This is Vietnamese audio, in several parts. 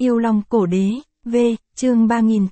Yêu Long Cổ Đế, V, chương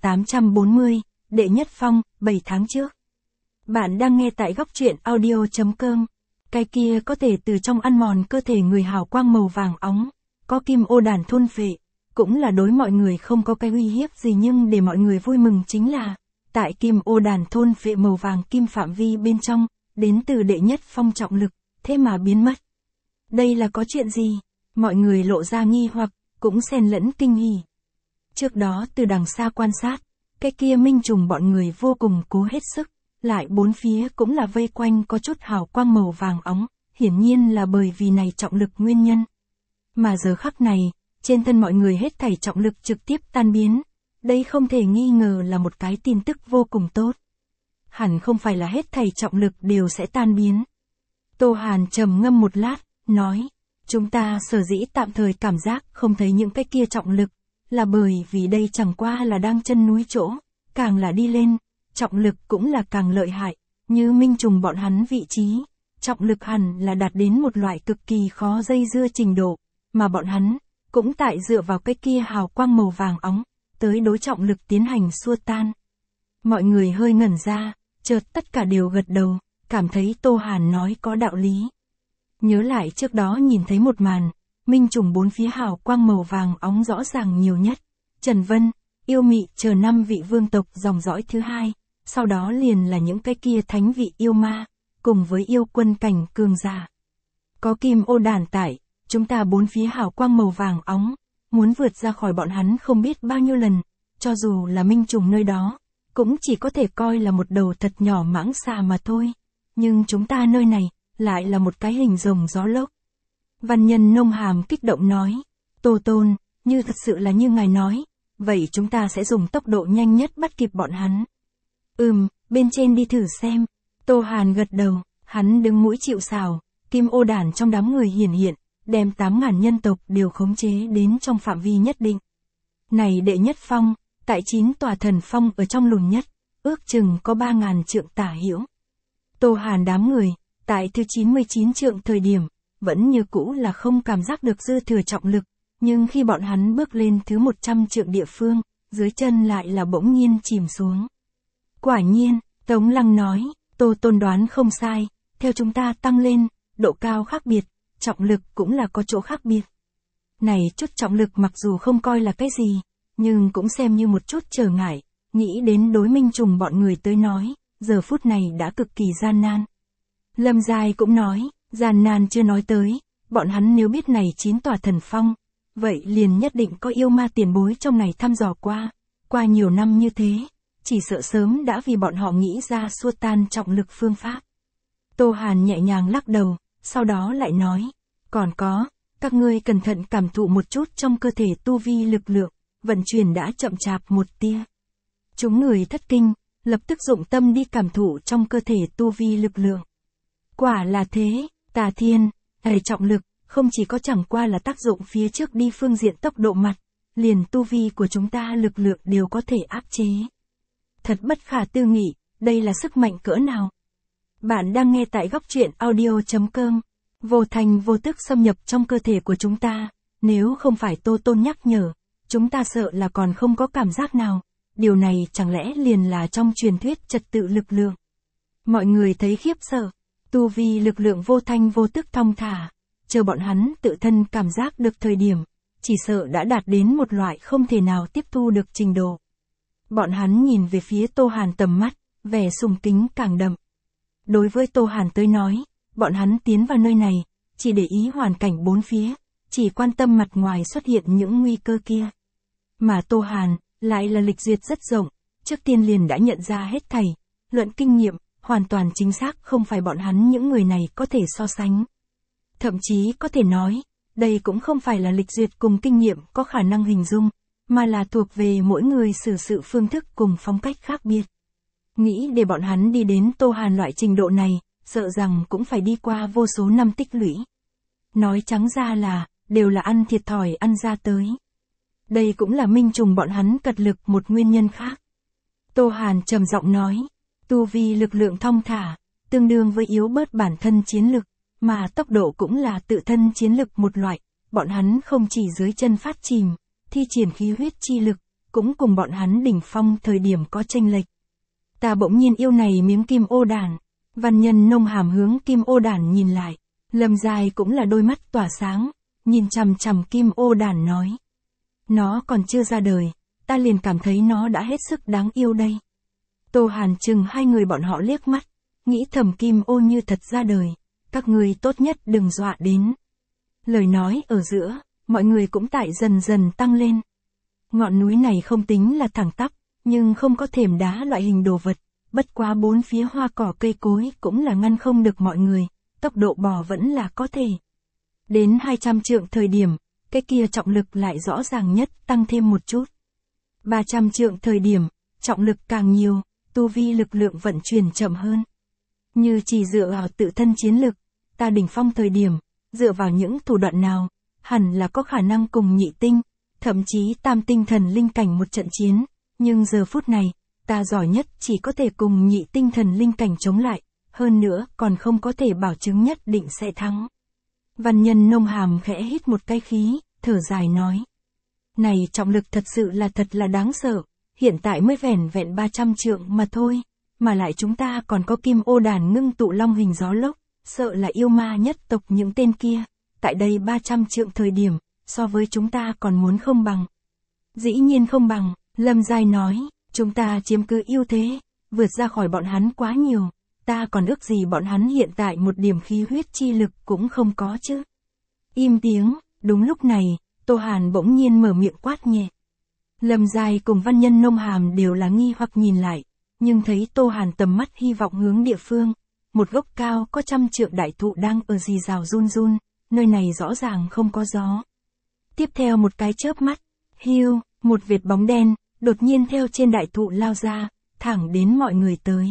3840, Đệ Nhất Phong, 7 tháng trước. Bạn đang nghe tại góc truyện audio.com. Cái kia có thể từ trong ăn mòn cơ thể người hào quang màu vàng óng, có kim ô đàn thôn phệ, cũng là đối mọi người không có cái uy hiếp gì, nhưng để mọi người vui mừng chính là, tại kim ô đàn thôn phệ màu vàng kim phạm vi bên trong, đến từ Đệ Nhất Phong trọng lực, thế mà biến mất. Đây là có chuyện gì? Mọi người lộ ra nghi hoặc, cũng xen lẫn kinh hỉ. Trước đó từ đằng xa quan sát, cái kia minh trùng bọn người vô cùng cố hết sức, lại bốn phía cũng là vây quanh có chút hào quang màu vàng óng, hiển nhiên là bởi vì này trọng lực nguyên nhân. Mà giờ khắc này, trên thân mọi người hết thảy trọng lực trực tiếp tan biến, đây không thể nghi ngờ là một cái tin tức vô cùng tốt. Hẳn không phải là hết thảy trọng lực đều sẽ tan biến. Tô Hàn trầm ngâm một lát, nói, chúng ta sở dĩ tạm thời cảm giác không thấy những cái kia trọng lực, là bởi vì đây chẳng qua là đang chân núi chỗ, càng là đi lên, trọng lực cũng là càng lợi hại, như minh trùng bọn hắn vị trí, trọng lực hẳn là đạt đến một loại cực kỳ khó dây dưa trình độ, mà bọn hắn, cũng tại dựa vào cái kia hào quang màu vàng óng, tới đối trọng lực tiến hành xua tan. Mọi người hơi ngẩn ra, chợt tất cả đều gật đầu, cảm thấy Tô Hàn nói có đạo lý. Nhớ lại trước đó nhìn thấy một màn, minh trùng bốn phía hào quang màu vàng óng rõ ràng nhiều nhất, Trần Vân, Yêu Mị chờ 5 vị vương tộc dòng dõi thứ hai, sau đó liền là những cái kia thánh vị yêu ma, cùng với yêu quân cảnh cường giả. Có kim ô đàn tại, chúng ta bốn phía hào quang màu vàng óng, muốn vượt ra khỏi bọn hắn không biết bao nhiêu lần, cho dù là minh trùng nơi đó, cũng chỉ có thể coi là một đầu thật nhỏ mãng xà mà thôi, nhưng chúng ta nơi này, lại là một cái hình rồng gió lốc. Văn Nhân nông hàm kích động nói, Tô Tôn, như thật sự là như ngài nói, vậy chúng ta sẽ dùng tốc độ nhanh nhất bắt kịp bọn hắn. Bên trên đi thử xem. Tô Hàn gật đầu, hắn đứng mũi chịu sào, kim ô đàn trong đám người hiển hiện, đem 8.000 nhân tộc đều khống chế đến trong phạm vi nhất định. Này Đệ Nhất Phong, tại 9 tòa thần phong ở trong lùn nhất, ước chừng có 3.000 trượng tả hữu. Tô Hàn đám người, tại thứ 99 trượng thời điểm, vẫn như cũ là không cảm giác được dư thừa trọng lực, nhưng khi bọn hắn bước lên thứ 100 trượng địa phương, dưới chân lại là bỗng nhiên chìm xuống. Quả nhiên, Tống Lăng nói, Tô Tôn đoán không sai, theo chúng ta tăng lên, độ cao khác biệt, trọng lực cũng là có chỗ khác biệt. Này chút trọng lực mặc dù không coi là cái gì, nhưng cũng xem như một chút trở ngại, nghĩ đến đối minh trùng bọn người tới nói, giờ phút này đã cực kỳ gian nan. Lâm Giai cũng nói, gian nan chưa nói tới, bọn hắn nếu biết này 9 tòa thần phong, vậy liền nhất định có yêu ma tiền bối trong này thăm dò qua nhiều năm như thế, chỉ sợ sớm đã vì bọn họ nghĩ ra xua tan trọng lực phương pháp. Tô Hàn nhẹ nhàng lắc đầu, sau đó lại nói, còn có, các ngươi cẩn thận cảm thụ một chút trong cơ thể tu vi lực lượng, vận chuyển đã chậm chạp một tia. Chúng người thất kinh, lập tức dụng tâm đi cảm thụ trong cơ thể tu vi lực lượng. Quả là thế, Tà Thiên, trọng lực, không chỉ có chẳng qua là tác dụng phía trước đi phương diện tốc độ mặt, liền tu vi của chúng ta lực lượng đều có thể áp chế. Thật bất khả tư nghị, đây là sức mạnh cỡ nào? Bạn đang nghe tại góc truyện audio.com, vô thành vô tức xâm nhập trong cơ thể của chúng ta, nếu không phải Tô Tôn nhắc nhở, chúng ta sợ là còn không có cảm giác nào, điều này chẳng lẽ liền là trong truyền thuyết trật tự lực lượng. Mọi người thấy khiếp sợ, tu vi lực lượng vô thanh vô tức thong thả, chờ bọn hắn tự thân cảm giác được thời điểm, chỉ sợ đã đạt đến một loại không thể nào tiếp thu được trình độ. Bọn hắn nhìn về phía Tô Hàn tầm mắt, vẻ sùng kính càng đậm. Đối với Tô Hàn tới nói, bọn hắn tiến vào nơi này, chỉ để ý hoàn cảnh bốn phía, chỉ quan tâm mặt ngoài xuất hiện những nguy cơ kia. Mà Tô Hàn, lại là lịch duyệt rất rộng, trước tiên liền đã nhận ra hết thảy, luận kinh nghiệm, hoàn toàn chính xác không phải bọn hắn những người này có thể so sánh. Thậm chí có thể nói, đây cũng không phải là lịch duyệt cùng kinh nghiệm có khả năng hình dung, mà là thuộc về mỗi người xử sự phương thức cùng phong cách khác biệt. Nghĩ để bọn hắn đi đến Tô Hàn loại trình độ này, sợ rằng cũng phải đi qua vô số năm tích lũy. Nói trắng ra là, đều là ăn thiệt thòi ăn ra tới. Đây cũng là minh trùng bọn hắn cật lực một nguyên nhân khác. Tô Hàn trầm giọng nói, tu vi lực lượng thong thả, tương đương với yếu bớt bản thân chiến lực, mà tốc độ cũng là tự thân chiến lực một loại, bọn hắn không chỉ dưới chân phát chìm, thi triển khí huyết chi lực, cũng cùng bọn hắn đỉnh phong thời điểm có chênh lệch. Ta bỗng nhiên yêu này miếng kim ô đản. Văn Nhân Nông Hàm hướng kim ô đản nhìn lại. Lâm Giai cũng là đôi mắt tỏa sáng, nhìn chằm chằm kim ô đản nói. Nó còn chưa ra đời, ta liền cảm thấy nó đã hết sức đáng yêu đây. Tô Hàn chừng hai người bọn họ liếc mắt, nghĩ thầm kim ô như thật ra đời, các người tốt nhất đừng dọa đến. Lời nói ở giữa, mọi người cũng tại dần dần tăng lên. Ngọn núi này không tính là thẳng tắp, nhưng không có thềm đá loại hình đồ vật, bất quá bốn phía hoa cỏ cây cối cũng là ngăn không được mọi người, tốc độ bò vẫn là có thể. Đến 200 trượng thời điểm, cái kia trọng lực lại rõ ràng nhất tăng thêm một chút. 300 trượng thời điểm, trọng lực càng nhiều, tu vi lực lượng vận chuyển chậm hơn. Như chỉ dựa vào tự thân chiến lực, ta đỉnh phong thời điểm, dựa vào những thủ đoạn nào, hẳn là có khả năng cùng nhị tinh, thậm chí tam tinh thần linh cảnh một trận chiến, nhưng giờ phút này, ta giỏi nhất chỉ có thể cùng nhị tinh thần linh cảnh chống lại, hơn nữa còn không có thể bảo chứng nhất định sẽ thắng. Văn Nhân Nông Hàm khẽ hít một cái khí, thở dài nói. Này trọng lực thật sự là thật là đáng sợ, hiện tại mới vẻn vẹn 300 trượng mà thôi, mà lại chúng ta còn có kim ô đàn ngưng tụ long hình gió lốc, sợ là yêu ma nhất tộc những tên kia, tại đây 300 trượng thời điểm, so với chúng ta còn muốn không bằng. Dĩ nhiên không bằng, Lâm Giai nói, chúng ta chiếm cứ ưu thế, vượt ra khỏi bọn hắn quá nhiều, ta còn ước gì bọn hắn hiện tại một điểm khí huyết chi lực cũng không có chứ. Im tiếng, đúng lúc này, Tô Hàn bỗng nhiên mở miệng quát nhẹ. Lâm Giai cùng Văn Nhân Nông Hàm đều là nghi hoặc nhìn lại, nhưng thấy Tô Hàn tầm mắt hy vọng hướng địa phương, một gốc cao có 100 trượng đại thụ đang ở rì rào run run, nơi này rõ ràng không có gió. Tiếp theo một cái chớp mắt, hiu, một vệt bóng đen, đột nhiên theo trên đại thụ lao ra, thẳng đến mọi người tới.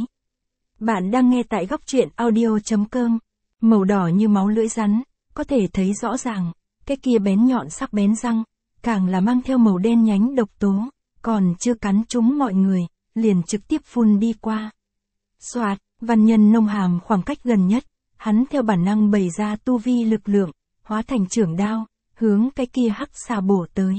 Bạn đang nghe tại góc truyện audio.com, màu đỏ như máu lưỡi rắn, có thể thấy rõ ràng, cái kia bén nhọn sắc bén răng, càng là mang theo màu đen nhánh độc tố, còn chưa cắn trúng mọi người, liền trực tiếp phun đi qua. Soạt, Văn Nhân Nông Hàm khoảng cách gần nhất, hắn theo bản năng bày ra tu vi lực lượng, hóa thành chưởng đao, hướng cái kia hắc xà bổ tới.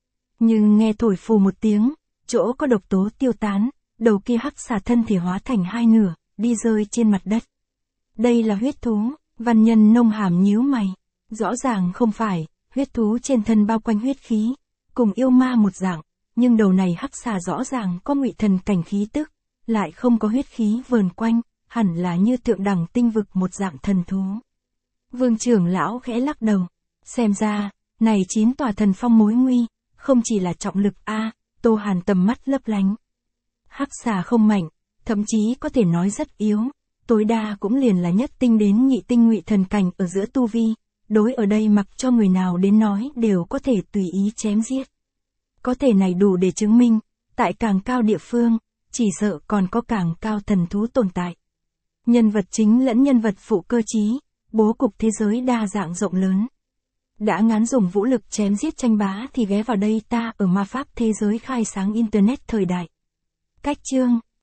Nhưng nghe thổi phù một tiếng, chỗ có độc tố tiêu tán, đầu kia hắc xà thân thể hóa thành hai nửa, đi rơi trên mặt đất. Đây là huyết thú, Văn Nhân Nông Hàm nhíu mày, rõ ràng không phải, huyết thú trên thân bao quanh huyết khí, cùng yêu ma một dạng, nhưng đầu này hắc xà rõ ràng có ngụy thần cảnh khí tức, lại không có huyết khí vờn quanh, hẳn là như thượng đẳng tinh vực một dạng thần thú. Vương trưởng lão khẽ lắc đầu, xem ra, này 9 tòa thần phong mối nguy, không chỉ là trọng lực a. Tô Hàn tầm mắt lấp lánh. Hắc xà không mạnh, thậm chí có thể nói rất yếu, tối đa cũng liền là nhất tinh đến nhị tinh ngụy thần cảnh ở giữa tu vi, đối ở đây mặc cho người nào đến nói đều có thể tùy ý chém giết. Có thể này đủ để chứng minh, tại càng cao địa phương, chỉ sợ còn có càng cao thần thú tồn tại. Nhân vật chính lẫn nhân vật phụ cơ trí, bố cục thế giới đa dạng rộng lớn. Đã ngán dùng vũ lực chém giết tranh bá thì ghé vào đây ta ở ma pháp thế giới khai sáng Internet thời đại. Cách chương